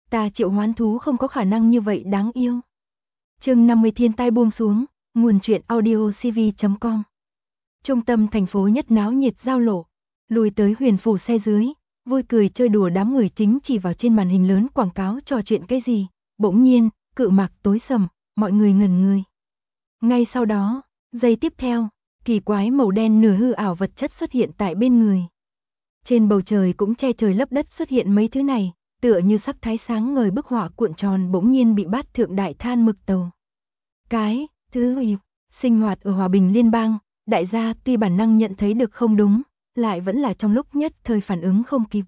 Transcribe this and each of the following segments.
Ta triệu hoán thú không có khả năng như vậy đáng yêu. Chương 50 thiên tai buông xuống, nguồn truyện audio cv.com. Trung tâm thành phố nhất náo nhiệt giao lộ, lùi tới Huyền Phủ xe dưới, vui cười chơi đùa đám người chính chỉ vào trên màn hình lớn quảng cáo trò chuyện cái gì. Bỗng nhiên, cự mạc tối sầm, mọi người ngẩn người. Ngay sau đó, giây tiếp theo, kỳ quái màu đen nửa hư ảo vật chất xuất hiện tại bên người. Trên bầu trời cũng che trời lấp đất xuất hiện mấy thứ này, tựa như sắc thái sáng ngời bức họa cuộn tròn bỗng nhiên bị bát thượng đại than mực tàu. Cái thứ sinh hoạt ở hòa bình liên bang, đại gia tuy bản năng nhận thấy được không đúng, lại vẫn là trong lúc nhất thời phản ứng không kịp.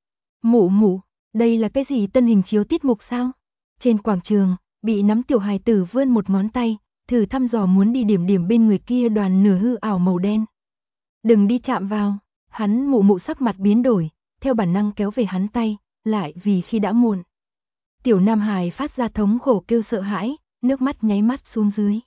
Mụ, đây là cái gì tân hình chiếu tiết mục sao? Trên quảng trường, bị nắm tiểu hài tử vươn một ngón tay, thử thăm dò muốn đi điểm bên người kia đoàn nửa hư ảo màu đen. Đừng đi chạm vào, hắn mụ sắc mặt biến đổi, theo bản năng kéo về hắn tay, lại vì khi đã muộn. Tiểu nam hài phát ra thống khổ kêu sợ hãi, nước mắt nháy mắt xuống dưới.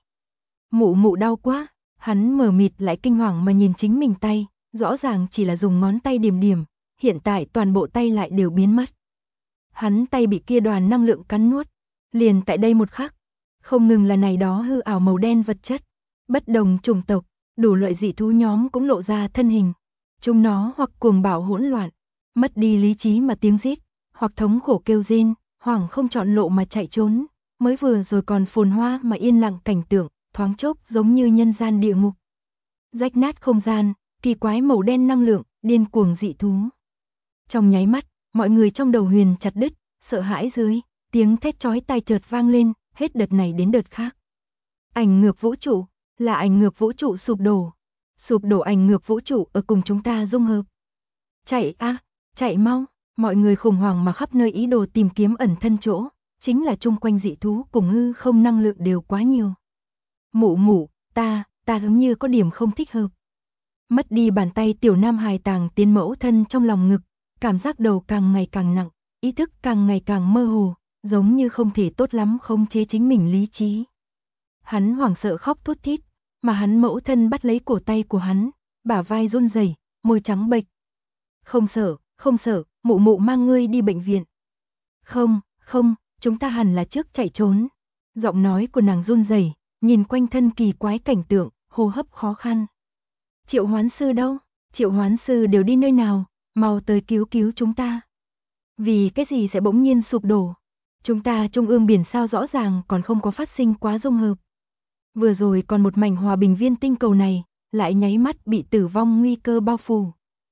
Mụ đau quá, hắn mờ mịt lại kinh hoàng mà nhìn chính mình tay, rõ ràng chỉ là dùng ngón tay điểm, hiện tại toàn bộ tay lại đều biến mất. Hắn tay bị kia đoàn năng lượng cắn nuốt, liền tại đây một khắc, không ngừng là này đó hư ảo màu đen vật chất, bất đồng chủng tộc, đủ loại dị thú nhóm cũng lộ ra thân hình. Chúng nó hoặc cuồng bạo hỗn loạn, mất đi lý trí mà tiếng rít, hoặc thống khổ kêu rên, hoảng không chọn lộ mà chạy trốn, mới vừa rồi còn phồn hoa mà yên lặng cảnh tượng, thoáng chốc giống như nhân gian địa ngục. Rách nát không gian, kỳ quái màu đen năng lượng, điên cuồng dị thú. Trong nháy mắt, mọi người trong đầu huyền chặt đứt, sợ hãi dưới, tiếng thét chói tai chợt vang lên, hết đợt này đến đợt khác. Ảnh ngược vũ trụ, là ảnh ngược vũ trụ sụp đổ ảnh ngược vũ trụ ở cùng chúng ta dung hợp. Chạy chạy mau, mọi người khủng hoảng mà khắp nơi ý đồ tìm kiếm ẩn thân chỗ, chính là chung quanh dị thú cùng hư không năng lượng đều quá nhiều. Mụ, ta giống như có điểm không thích hợp. Mất đi bàn tay tiểu nam hài tàng tiến mẫu thân trong lòng ngực, cảm giác đầu càng ngày càng nặng, ý thức càng ngày càng mơ hồ, giống như không thể tốt lắm khống chế chính mình lý trí. Hắn hoảng sợ khóc thút thít, mà hắn mẫu thân bắt lấy cổ tay của hắn, bả vai run rẩy, môi trắng bệch. Không sợ, mụ mang ngươi đi bệnh viện. Không, chúng ta hẳn là trước chạy trốn. Giọng nói của nàng run rẩy, nhìn quanh thân kỳ quái cảnh tượng, hô hấp khó khăn. Triệu hoán sư đâu? Triệu hoán sư đều đi nơi nào? Mau tới cứu chúng ta. Vì cái gì sẽ bỗng nhiên sụp đổ? Chúng ta trung ương biển sao rõ ràng còn không có phát sinh quá dung hợp. Vừa rồi còn một mảnh hòa bình viên tinh cầu này, lại nháy mắt bị tử vong nguy cơ bao phủ.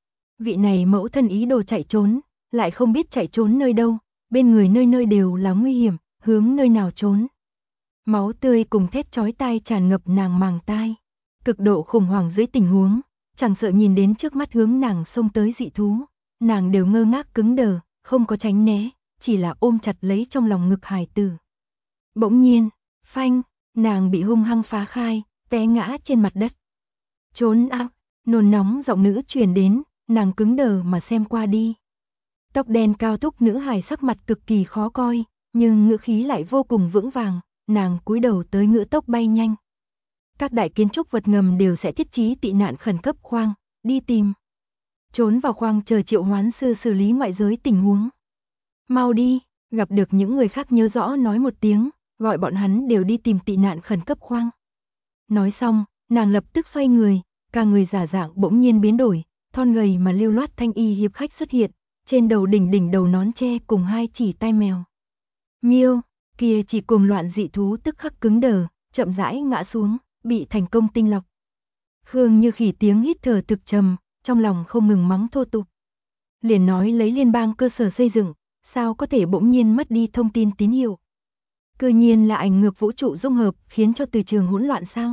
Vị này mẫu thân ý đồ chạy trốn, lại không biết chạy trốn nơi đâu, bên người nơi đều là nguy hiểm, hướng nơi nào trốn. Máu tươi cùng thét chói tai tràn ngập nàng màng tai. Cực độ khủng hoảng dưới tình huống, chẳng sợ nhìn đến trước mắt hướng nàng xông tới dị thú, nàng đều ngơ ngác cứng đờ, không có tránh né, chỉ là ôm chặt lấy trong lòng ngực hài tử. Bỗng nhiên, phanh, nàng bị hung hăng phá khai, té ngã trên mặt đất. Trốn nôn nóng giọng nữ truyền đến, nàng cứng đờ mà xem qua đi. Tóc đen cao thúc nữ hài sắc mặt cực kỳ khó coi, nhưng ngữ khí lại vô cùng vững vàng, nàng cúi đầu tới ngựa tốc bay nhanh. Các đại kiến trúc vật ngầm đều sẽ thiết trí tị nạn khẩn cấp khoang, đi tìm. Trốn vào khoang chờ triệu hoán sư xử lý ngoại giới tình huống. Mau đi, gặp được những người khác nhớ rõ nói một tiếng, gọi bọn hắn đều đi tìm tị nạn khẩn cấp khoang. Nói xong, nàng lập tức xoay người, cả người giả dạng bỗng nhiên biến đổi, thon gầy mà lưu loát thanh y hiệp khách xuất hiện, trên đầu đỉnh đầu nón tre cùng hai chỉ tai mèo. Miêu, kia chỉ cuồng loạn dị thú tức khắc cứng đờ, chậm rãi ngã xuống, bị thành công tinh lọc. Khương Như Khỉ tiếng hít thở thực trầm, trong lòng không ngừng mắng thô tục. Liền nói lấy liên bang cơ sở xây dựng, sao có thể bỗng nhiên mất đi thông tin tín hiệu? Cư nhiên là ảnh ngược vũ trụ dung hợp khiến cho từ trường hỗn loạn sao?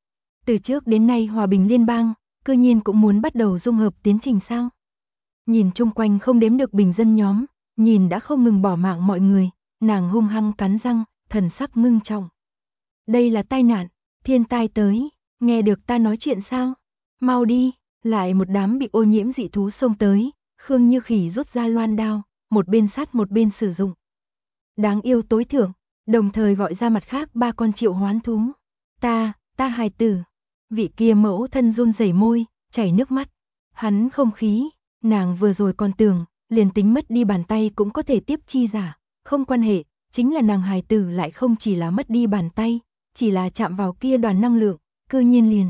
Từ trước đến nay hòa bình liên bang, cư nhiên cũng muốn bắt đầu dung hợp tiến trình sao? Nhìn chung quanh không đếm được bình dân nhóm, nhìn đã không ngừng bỏ mạng mọi người, nàng hung hăng cắn răng, thần sắc ngưng trọng. Đây là tai nạn, thiên tai tới, nghe được ta nói chuyện sao? Mau đi, lại một đám bị ô nhiễm dị thú xông tới, Khương Như Khỉ rút ra loan đao, một bên sát một bên sử dụng. Đáng yêu tối thượng, đồng thời gọi ra mặt khác 3 con triệu hoán thú. Ta hài tử. Vị kia mẫu thân run rẩy môi, chảy nước mắt. Hắn không khí, nàng vừa rồi còn tưởng, liền tính mất đi bàn tay cũng có thể tiếp chi giả, không quan hệ, chính là nàng hài tử lại không chỉ là mất đi bàn tay, chỉ là chạm vào kia đoàn năng lượng, cư nhiên liền.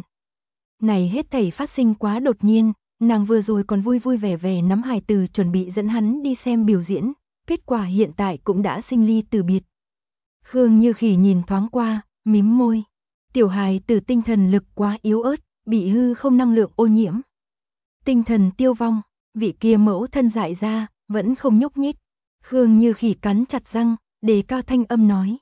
Này hết thảy phát sinh quá đột nhiên, nàng vừa rồi còn vui vui vẻ vẻ nắm hài tử chuẩn bị dẫn hắn đi xem biểu diễn, kết quả hiện tại cũng đã sinh ly từ biệt. Khương Như Khỉ nhìn thoáng qua, mím môi. Tiểu hài tử tinh thần lực quá yếu ớt, bị hư không năng lượng ô nhiễm. Tinh thần tiêu vong, vị kia mẫu thân dại ra, vẫn không nhúc nhích. Khương Như Khỉ cắn chặt răng, đề cao thanh âm nói.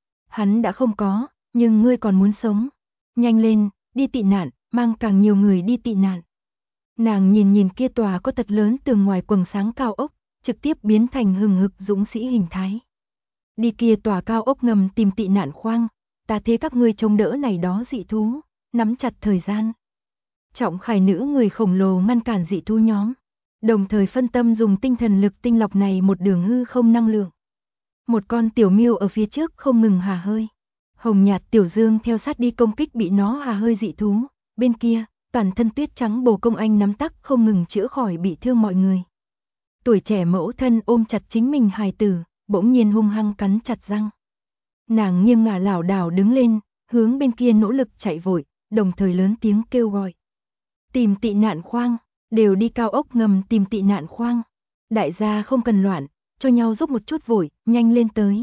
Hắn đã không có, nhưng ngươi còn muốn sống. Nhanh lên, đi tị nạn, mang càng nhiều người đi tị nạn. Nàng nhìn kia tòa có thật lớn tường ngoài quầng sáng cao ốc, trực tiếp biến thành hừng hực dũng sĩ hình thái. Đi kia tòa cao ốc ngầm tìm tị nạn khoang, ta thế các ngươi chống đỡ này đó dị thú, nắm chặt thời gian. Trọng Khải nữ người khổng lồ ngăn cản dị thú nhóm, đồng thời phân tâm dùng tinh thần lực tinh lọc này một đường hư không năng lượng. Một con tiểu miêu ở phía trước không ngừng hà hơi. Hồng nhạt tiểu dương theo sát đi công kích bị nó hà hơi dị thú, bên kia, toàn thân tuyết trắng Bồ Công Anh nắm tắc không ngừng chữa khỏi bị thương mọi người. Tuổi trẻ mẫu thân ôm chặt chính mình hài tử, bỗng nhiên hung hăng cắn chặt răng. Nàng nghiêng ngả lảo đảo đứng lên, hướng bên kia nỗ lực chạy vội, đồng thời lớn tiếng kêu gọi. Tìm tị nạn khoang, đều đi cao ốc ngầm tìm tị nạn khoang. Đại gia không cần loạn, cho nhau giúp một chút vội, nhanh lên tới.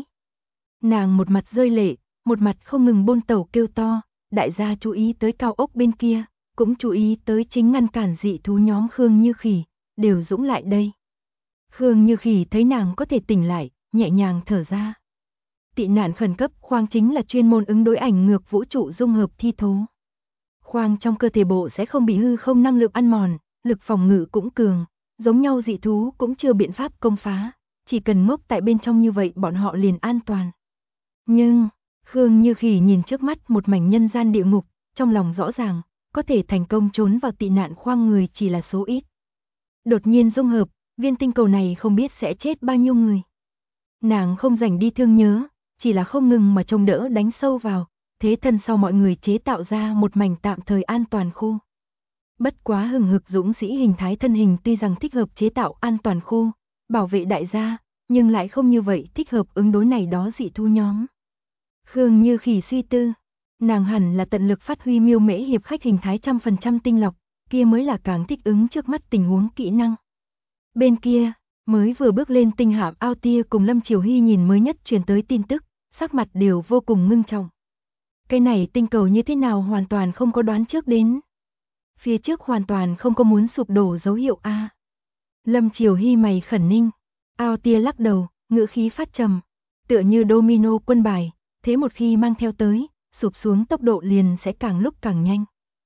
Nàng một mặt rơi lệ, một mặt không ngừng bôn tẩu kêu to, đại gia chú ý tới cao ốc bên kia, cũng chú ý tới chính ngăn cản dị thú nhóm Khương Như Khỉ, đều dũng lại đây. Khương Như Khỉ thấy nàng có thể tỉnh lại, nhẹ nhàng thở ra. Tị nạn khẩn cấp khoang chính là chuyên môn ứng đối ảnh ngược vũ trụ dung hợp thi thố. Khoang trong cơ thể bộ sẽ không bị hư không năng lượng ăn mòn, lực phòng ngự cũng cường, giống nhau dị thú cũng chưa biện pháp công phá, chỉ cần ngốc tại bên trong như vậy bọn họ liền an toàn. Nhưng, Khương Như Khỉ nhìn trước mắt một mảnh nhân gian địa ngục, trong lòng rõ ràng, có thể thành công trốn vào tị nạn khoang người chỉ là số ít. Đột nhiên dung hợp, viên tinh cầu này không biết sẽ chết bao nhiêu người. Nàng không rảnh đi thương nhớ, chỉ là không ngừng mà trông đỡ đánh sâu vào, thế thân sau mọi người chế tạo ra một mảnh tạm thời an toàn khu. Bất quá hừng hực dũng sĩ hình thái thân hình tuy rằng thích hợp chế tạo an toàn khu, bảo vệ đại gia, nhưng lại không như vậy thích hợp ứng đối này đó dị thú nhóm. Khương Như Khỉ suy tư, nàng hẳn là tận lực phát huy miêu mễ hiệp khách hình thái 100% tinh lọc, kia mới là càng thích ứng trước mắt tình huống kỹ năng. Bên kia, mới vừa bước lên tinh hạm Ao Tia cùng Lâm Triều Hy nhìn mới nhất truyền tới tin tức, sắc mặt đều vô cùng ngưng trọng. Cái này tinh cầu như thế nào hoàn toàn không có đoán trước đến. Phía trước hoàn toàn không có muốn sụp đổ dấu hiệu A. Lâm Triều Hy mày khẩn ninh, Ao Tia lắc đầu, ngữ khí phát trầm, tựa như domino quân bài, thế một khi mang theo tới, sụp xuống tốc độ liền sẽ càng lúc càng nhanh.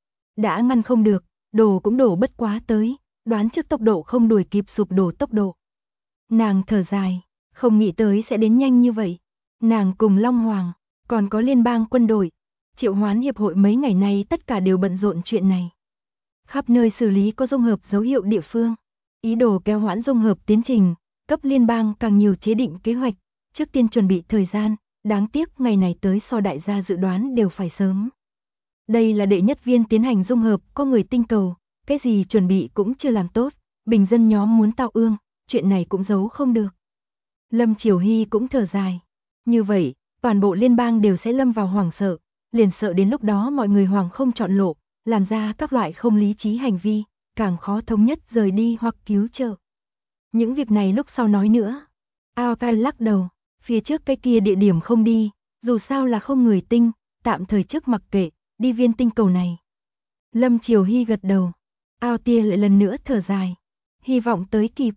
Đã ngăn không được, đổ cũng đổ bất quá tới, đoán trước tốc độ không đuổi kịp sụp đổ tốc độ. Nàng thở dài, không nghĩ tới sẽ đến nhanh như vậy. Nàng cùng Long Hoàng, còn có liên bang quân đội, triệu hoán hiệp hội mấy ngày nay tất cả đều bận rộn chuyện này. Khắp nơi xử lý có dung hợp dấu hiệu địa phương, ý đồ kéo hoãn dung hợp tiến trình, cấp liên bang càng nhiều chế định kế hoạch, trước tiên chuẩn bị thời gian, đáng tiếc ngày này tới so đại gia dự đoán đều phải sớm. Đây là đệ nhất viên tiến hành dung hợp, có người tinh cầu, cái gì chuẩn bị cũng chưa làm tốt, bình dân nhóm muốn tạo ương, chuyện này cũng giấu không được. Lâm Triều Hy cũng thở dài, như vậy, toàn bộ liên bang đều sẽ lâm vào hoảng sợ, liền sợ đến lúc đó mọi người hoảng không chọn lộ, làm ra các loại không lý trí hành vi, càng khó thống nhất rời đi hoặc cứu trợ. Những việc này lúc sau nói nữa. Ao Tia lắc đầu, phía trước cái kia địa điểm không đi, dù sao là không người tinh, tạm thời trước mặc kệ, đi viên tinh cầu này. Lâm Triều Hy gật đầu, Ao Tia lại lần nữa thở dài, hy vọng tới kịp,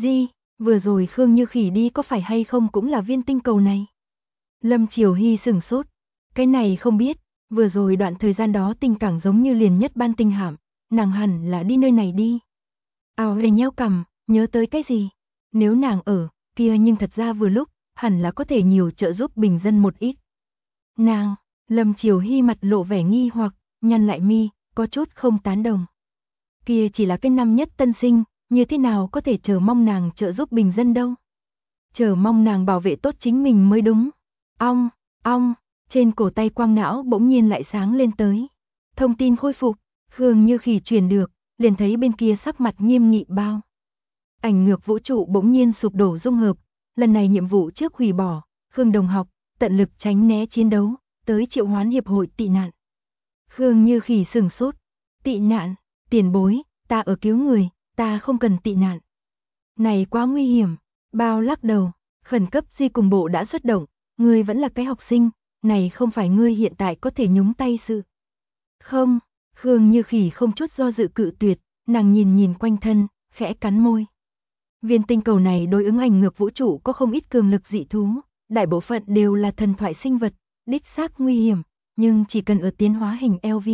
vừa rồi Khương Như Khỉ đi có phải hay không cũng là viên tinh cầu này. Lâm Triều Hy sửng sốt, cái này không biết, vừa rồi đoạn thời gian đó tình cảng giống như liền nhất ban tinh hạm, nàng hẳn là đi nơi này đi. Ao Tia nheo cằm, nhớ tới cái gì, nếu nàng ở, kia nhưng thật ra vừa lúc, hẳn là có thể nhiều trợ giúp bình dân một ít. Nàng, Lâm Triều Hy mặt lộ vẻ nghi hoặc, nhăn lại mi, có chút không tán đồng. Kia chỉ là cái năm nhất tân sinh, như thế nào có thể chờ mong nàng trợ giúp bình dân đâu. Chờ mong nàng bảo vệ tốt chính mình mới đúng. Ong, trên cổ tay quang não bỗng nhiên lại sáng lên tới. Thông tin khôi phục, Khương Như Khỉ truyền được, liền thấy bên kia sắc mặt nghiêm nghị bao. Ảnh ngược vũ trụ bỗng nhiên sụp đổ dung hợp, lần này nhiệm vụ trước hủy bỏ, Khương đồng học, tận lực tránh né chiến đấu, tới triệu hoán hiệp hội tị nạn. Khương Như Khỉ sừng sốt, tị nạn, tiền bối, ta ở cứu người, ta không cần tị nạn. Này quá nguy hiểm, Bao lắc đầu, khẩn cấp duy cùng bộ đã xuất động, ngươi vẫn là cái học sinh, này không phải ngươi hiện tại có thể nhúng tay sự. Không, Khương Như Khỉ không chút do dự cự tuyệt, nàng nhìn nhìn quanh thân, khẽ cắn môi. Viên tinh cầu này đối ứng ảnh ngược vũ trụ có không ít cường lực dị thú, đại bộ phận đều là thần thoại sinh vật, đích xác nguy hiểm, nhưng chỉ cần ở tiến hóa hình LV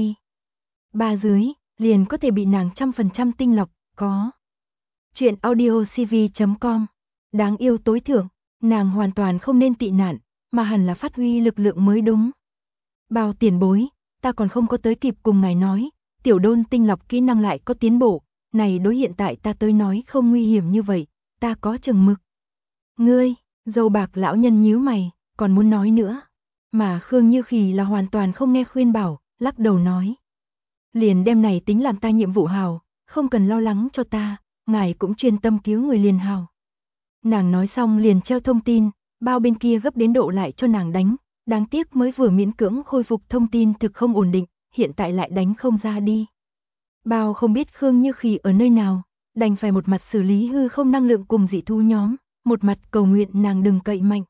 3 dưới, liền có thể bị nàng 100% tinh lọc, có. Chuyện audiocv.com, đáng yêu tối thượng, nàng hoàn toàn không nên tị nạn, mà hẳn là phát huy lực lượng mới đúng. Bao tiền bối, ta còn không có tới kịp cùng ngài nói, tiểu đôn tinh lọc kỹ năng lại có tiến bộ, này đối hiện tại ta tới nói không nguy hiểm như vậy, ta có chừng mực. Ngươi, dâu bạc lão nhân nhíu mày, còn muốn nói nữa. Mà Khương Như Khỉ là hoàn toàn không nghe khuyên bảo, lắc đầu nói. Liền đem này tính làm ta nhiệm vụ hào, không cần lo lắng cho ta, ngài cũng chuyên tâm cứu người liền hào. Nàng nói xong liền treo thông tin, Bao bên kia gấp đến độ lại cho nàng đánh, đáng tiếc mới vừa miễn cưỡng khôi phục thông tin thực không ổn định, hiện tại lại đánh không ra đi. Bao không biết Khương Như Khỉ ở nơi nào, đành phải một mặt xử lý hư không năng lượng cùng dị thú nhóm, một mặt cầu nguyện nàng đừng cậy mạnh.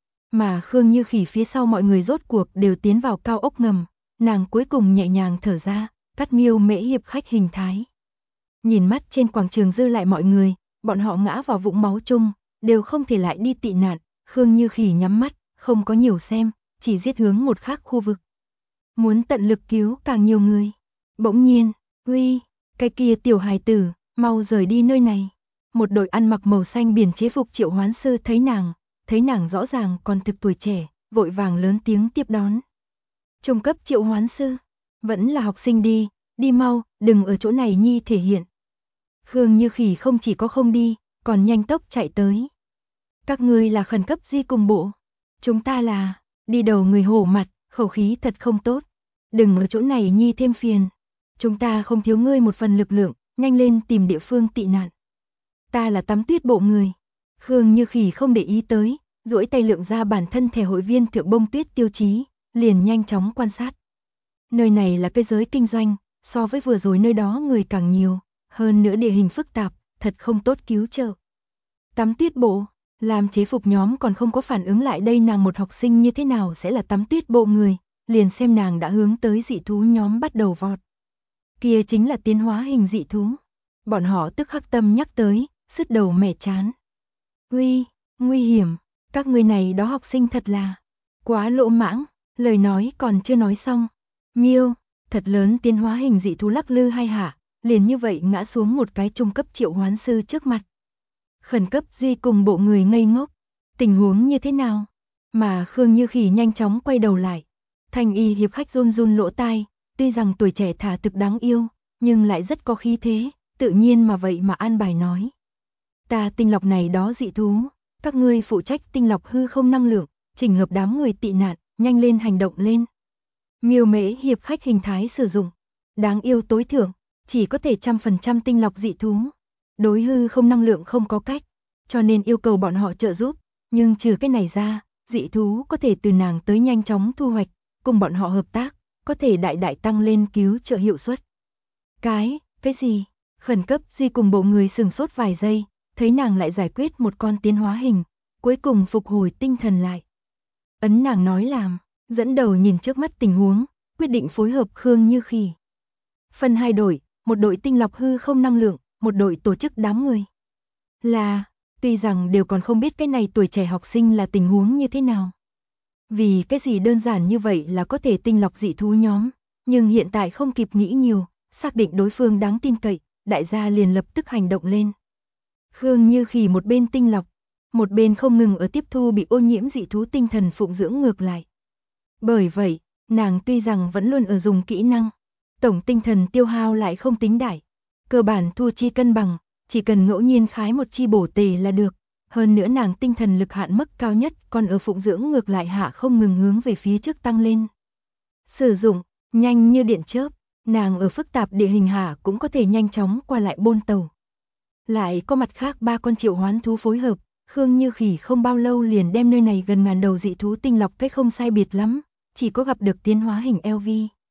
Mà Khương Như Khỉ phía sau mọi người rốt cuộc đều tiến vào cao ốc ngầm, nàng cuối cùng nhẹ nhàng thở ra, cắt Miêu Mễ hiệp khách hình thái. Nhìn mắt trên quảng trường dư lại mọi người, bọn họ ngã vào vũng máu chung, đều không thể lại đi tị nạn, Khương Như Khỉ nhắm mắt, không có nhiều xem, chỉ giết hướng một khác khu vực. Muốn tận lực cứu càng nhiều người. Bỗng nhiên, uy, cái kia tiểu hài tử, mau rời đi nơi này. Một đội ăn mặc màu xanh biển chế phục triệu hoán sư thấy nàng rõ ràng còn thực tuổi trẻ, vội vàng lớn tiếng tiếp đón. Trung cấp triệu hoán sư, vẫn là học sinh đi, đi mau, đừng ở chỗ này nhi thể hiện. Khương Như Khỉ không chỉ có không đi, còn nhanh tốc chạy tới. Các ngươi là khẩn cấp di cùng bộ. Chúng ta là, đi đầu người hổ mặt, khẩu khí thật không tốt. Đừng ở chỗ này nhi thêm phiền. Chúng ta không thiếu ngươi một phần lực lượng, nhanh lên tìm địa phương tị nạn. Ta là Tắm Tuyết bộ người. Khương Như Khỉ không để ý tới, duỗi tay lượng ra bản thân thẻ hội viên Thượng Bông Tuyết tiêu chí, liền nhanh chóng quan sát. Nơi này là cái giới kinh doanh, so với vừa rồi nơi đó người càng nhiều, hơn nữa địa hình phức tạp, thật không tốt cứu trợ. Tắm Tuyết bộ, làm chế phục nhóm còn không có phản ứng lại đây nàng một học sinh như thế nào sẽ là Tắm Tuyết bộ người, liền xem nàng đã hướng tới dị thú nhóm bắt đầu vọt. Kia chính là tiến hóa hình dị thú. Bọn họ tức khắc tâm nhắc tới, sứt đầu mẻ chán. Uy, nguy hiểm, các người này đó học sinh thật là quá lỗ mãng, lời nói còn chưa nói xong. Miêu, thật lớn tiến hóa hình dị thú lắc lư hai hạ, liền như vậy ngã xuống một cái trung cấp triệu hoán sư trước mặt. Khẩn cấp duy cùng bộ người ngây ngốc, tình huống như thế nào? Mà Khương Như Khỉ nhanh chóng quay đầu lại. Thanh y hiệp khách run run lỗ tai, tuy rằng tuổi trẻ thả thực đáng yêu, nhưng lại rất có khí thế, tự nhiên mà vậy mà an bài nói. Ta tinh lọc này đó dị thú, các ngươi phụ trách tinh lọc hư không năng lượng, chỉnh hợp đám người tị nạn, nhanh lên hành động lên. Miêu Mễ hiệp khách hình thái sử dụng, đáng yêu tối thượng, chỉ có thể 100% tinh lọc dị thú. Đối hư không năng lượng không có cách, cho nên yêu cầu bọn họ trợ giúp, nhưng trừ cái này ra, dị thú có thể từ nàng tới nhanh chóng thu hoạch, cùng bọn họ hợp tác, có thể đại đại tăng lên cứu trợ hiệu suất. Cái gì? Khẩn cấp duy cùng bộ người sừng sốt vài giây, thấy nàng lại giải quyết một con tiến hóa hình, cuối cùng phục hồi tinh thần lại. Ấn nàng nói làm, dẫn đầu nhìn trước mắt tình huống, quyết định phối hợp Khương Như Khỉ. Phân hai đội, một đội tinh lọc hư không năng lượng, một đội tổ chức đám người. Tuy rằng đều còn không biết cái này tuổi trẻ học sinh là tình huống như thế nào. Vì cái gì đơn giản như vậy là có thể tinh lọc dị thú nhóm, nhưng hiện tại không kịp nghĩ nhiều, xác định đối phương đáng tin cậy, đại gia liền lập tức hành động lên. Khương Như Khỉ một bên tinh lọc, một bên không ngừng ở tiếp thu bị ô nhiễm dị thú tinh thần phụng dưỡng ngược lại. Bởi vậy, nàng tuy rằng vẫn luôn ở dùng kỹ năng, tổng tinh thần tiêu hao lại không tính đại, cơ bản thua chi cân bằng, chỉ cần ngẫu nhiên khái một chi bổ tề là được. Hơn nữa nàng tinh thần lực hạn mức cao nhất còn ở phụng dưỡng ngược lại hạ không ngừng hướng về phía trước tăng lên. Sử dụng, nhanh như điện chớp, nàng ở phức tạp địa hình hạ cũng có thể nhanh chóng qua lại bôn tàu. Lại có mặt khác 3 con triệu hoán thú phối hợp, Khương Như Khỉ không bao lâu liền đem nơi này gần ngàn đầu dị thú tinh lọc cách không sai biệt lắm, chỉ có gặp được tiến hóa hình LV.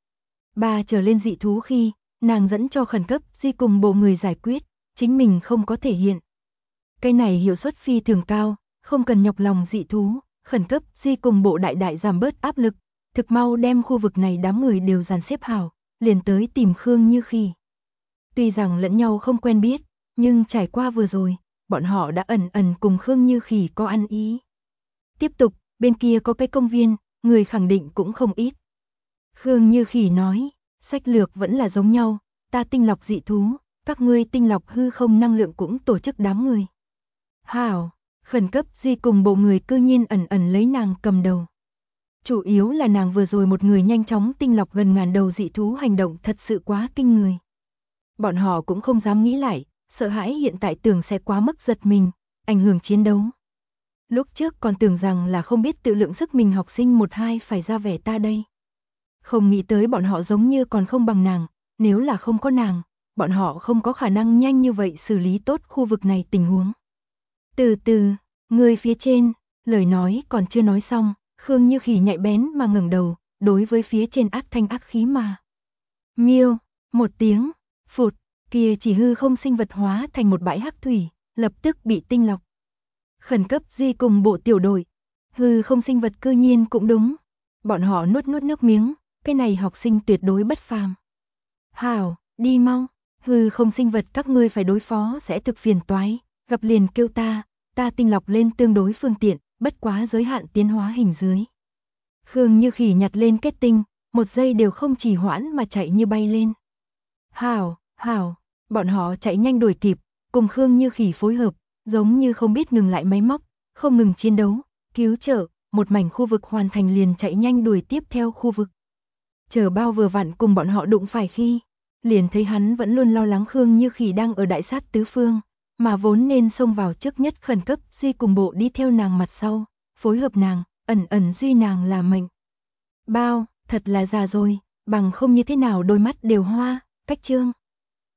3 trở lên dị thú khi, nàng dẫn cho khẩn cấp Di cùng bộ người giải quyết, chính mình không có thể hiện. Cái này hiệu suất phi thường cao, không cần nhọc lòng dị thú, khẩn cấp Di cùng bộ đại đại giảm bớt áp lực, thực mau đem khu vực này đám người đều dàn xếp hảo, liền tới tìm Khương Như Khỉ. Tuy rằng lẫn nhau không quen biết, nhưng trải qua vừa rồi, bọn họ đã ẩn ẩn cùng Khương Như Khỉ có ăn ý. Tiếp tục, bên kia có cái công viên, người khẳng định cũng không ít. Khương Như Khỉ nói, sách lược vẫn là giống nhau, ta tinh lọc dị thú, các ngươi tinh lọc hư không năng lượng cũng tổ chức đám người. Hảo, khẩn cấp Di cùng bộ người cư nhiên ẩn ẩn lấy nàng cầm đầu. Chủ yếu là nàng vừa rồi một người nhanh chóng tinh lọc gần ngàn đầu dị thú hành động thật sự quá kinh người. Bọn họ cũng không dám nghĩ lại, sợ hãi hiện tại tưởng sẽ quá mức giật mình, ảnh hưởng chiến đấu. Lúc trước còn tưởng rằng là không biết tự lượng sức mình học sinh 1-2 phải ra vẻ ta đây. Không nghĩ tới bọn họ giống như còn không bằng nàng, nếu là không có nàng, bọn họ không có khả năng nhanh như vậy xử lý tốt khu vực này tình huống. Từ từ, người phía trên, lời nói còn chưa nói xong, Khương Như Khỉ nhạy bén mà ngẩng đầu, đối với phía trên ác thanh ác khí mà. Miêu, một tiếng, phụt, kia chỉ hư không sinh vật hóa thành một bãi hắc thủy, lập tức bị tinh lọc. Khẩn cấp Di cùng bộ tiểu đội, hư không sinh vật cư nhiên cũng đúng. Bọn họ nuốt nước miếng, cái này học sinh tuyệt đối bất phàm. Hảo, đi mau, hư không sinh vật các ngươi phải đối phó sẽ thực phiền toái, gặp liền kêu ta tinh lọc lên tương đối phương tiện, bất quá giới hạn tiến hóa hình dưới. Khương Như Khỉ nhặt lên kết tinh, một giây đều không trì hoãn mà chạy như bay lên. Hảo, hảo, bọn họ chạy nhanh đuổi kịp, cùng Khương Như Khỉ phối hợp, giống như không biết ngừng lại máy móc, không ngừng chiến đấu, cứu trợ, một mảnh khu vực hoàn thành liền chạy nhanh đuổi tiếp theo khu vực. Chờ bao vừa vặn cùng bọn họ đụng phải khi, liền thấy hắn vẫn luôn lo lắng Khương Như Khỉ đang ở đại sát tứ phương, mà vốn nên xông vào trước nhất khẩn cấp Duy cùng bộ đi theo nàng mặt sau, phối hợp nàng, ẩn ẩn duy nàng là mệnh. Bao, thật là già rồi, bằng không như thế nào đôi mắt đều hoa, cách trương.